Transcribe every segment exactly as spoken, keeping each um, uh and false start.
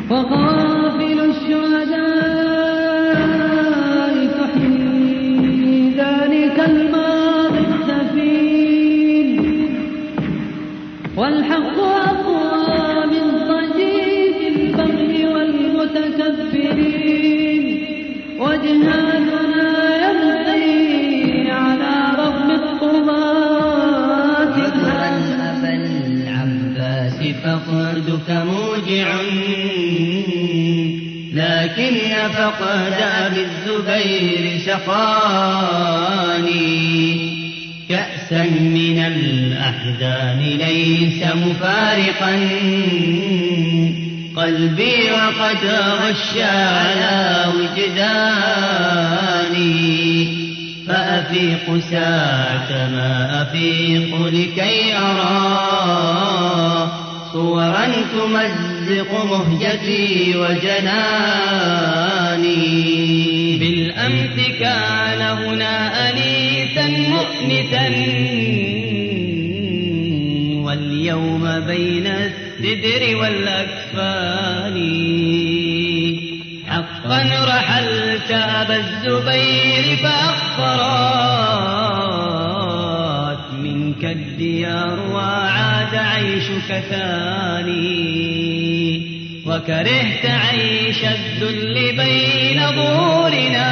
وقافل الشهداء تحيي ذلك الماضي السفين، والحق أقوى من ضجيج البغي والمتكبرين، وجهادنا يمضي على رغم الطغاة. عذرا أبا العباس فقدك موجع، لكن فقد أبي الزبير سقاني كأسا من الأحزان ليس مفارقا قلبي وقد غشى على وجداني، فأفيق ساعة ما أفيق لكي أرى صورا تمزق مهجتي وجناني. بالأمس كان هنا أنيسا مؤنسا، واليوم بين السدر والأكفان. حقا رحلت أبا الزبير فأخبرت منك الديار وعاد عيشك ثاني، وكرهت عيش الذل بين ظهورنا،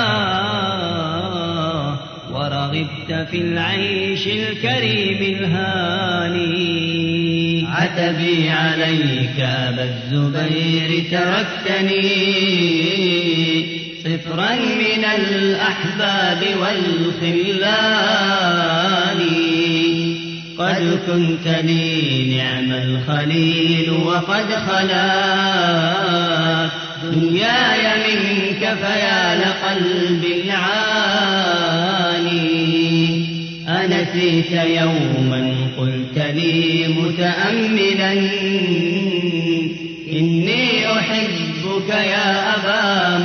ورغبت في العيش الكريم الهاني. عتبي عليك أبا الزبير تركتني صفرا من الأحباب والخلان، قد كنت لي نعم الخليل وقد خلات دنياي منك فيا لقلب العاني. أنسيت يوما قلت لي متأملا إني أحبك يا أبا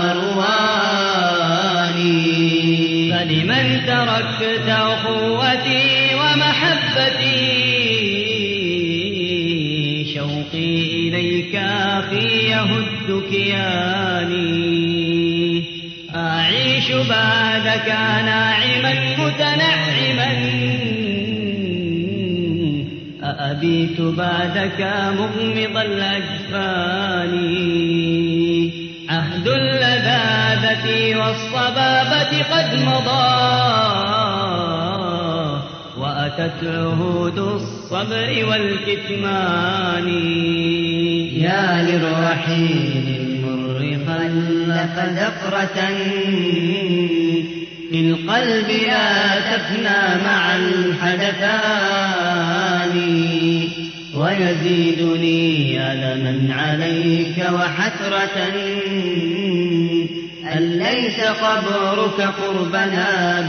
مروان، فلمن تركت أخوتي ومحبتي شوقي إليك أخي يهد كياني. أعيش بعدك ناعما متنعما، أأبيت بعدك مغمض الأجفان. عهد اللذاذة والصبابة قد مضى، وأتت عهود الصبر والكتمان. يا للرحيل المر خلف ذكرة في القلب لا تفنى مع الحدثان، ويزيدني ألما عليك وحسرة أن ليس قبرك قربنا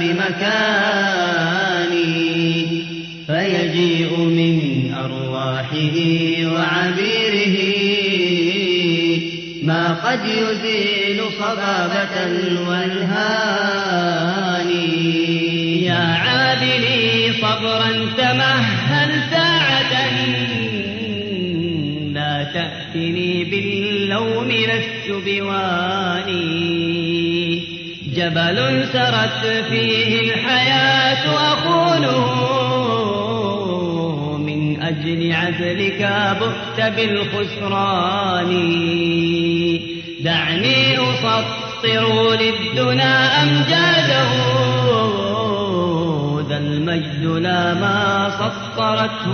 بمكاني، فيجيء من أرواحه وعبيره ما قد يزيل صبابة الولهان. يا عادلي صبرا تمهل ساعة، لا تأتني باللوم لست بواني. جبل سرت فيه الحياة أخونه، من أجل عزلك بؤت بالخسران. دعني أسطر للدنا أمجاده، ذا المجد لا ما سطرته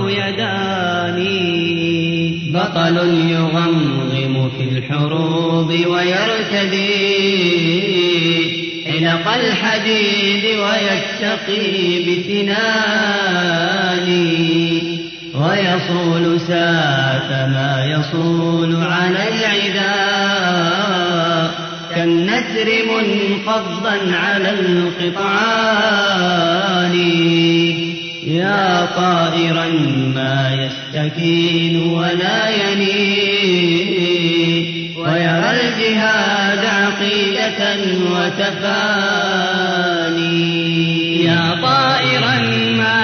يداني. بطل يغمغم في الحروب ويرتدي حلق الحديد ويتقي بسناني، ويصول ساعة ما يصول على العداء كالنسر منقضا على القطعان. يا طائرا ما يستكين ولا ينين، ويرى الجهاد عقيدة وتفاني. يا طائرا ما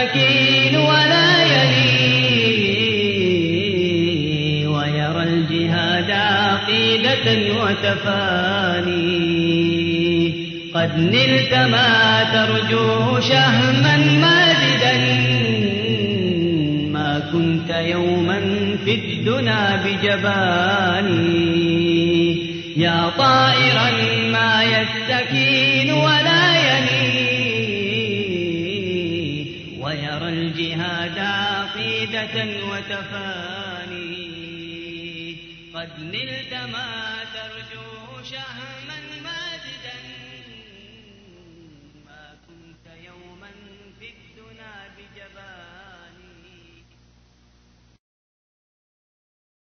يستكين ولا ينين، ويرى الجهاد الجهاد عقيدة وتفاني قد نلت ما ترجوه شهما ماجدا ما كنت يوما في الدنا بجباني يا طائرا ما يستكين ولا يني ويرى الجهاد عقيدة وتفاني قد نلت ما ترجو شهما